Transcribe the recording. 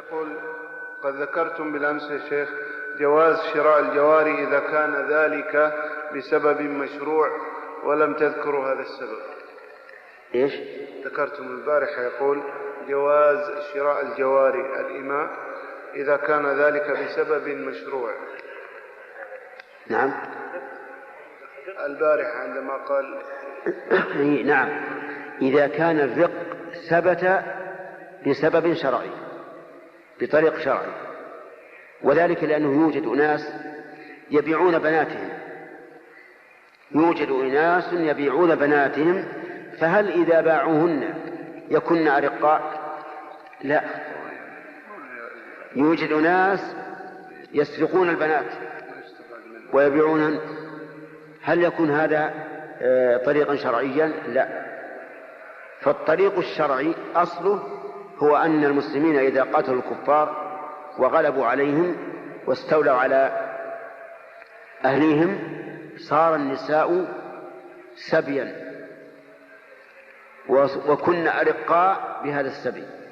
يقول: قد ذكرتم بالأمس يا شيخ جواز شراء الجواري إذا كان ذلك بسبب مشروع، ولم تذكروا هذا السبب. إيش؟ ذكرتم البارحة يقول جواز شراء الجواري الإماء إذا كان ذلك بسبب مشروع. نعم البارحة عندما قال نعم، إذا كان الرق ثبت بسبب شرعي بطريق شرعي، وذلك لأنه يوجد أناس يبيعون بناتهم، فهل إذا باعوهن يكن أرقاء؟ لا، يوجد ناس يسرقون البنات ويبيعونهن، هل يكون هذا طريقا شرعيا؟ لا. فالطريق الشرعي أصله هو أن المسلمين إذا قتلوا الكفار وغلبوا عليهم واستولوا على أهليهم صار النساء سبيا وكن أرقاء بهذا السبي.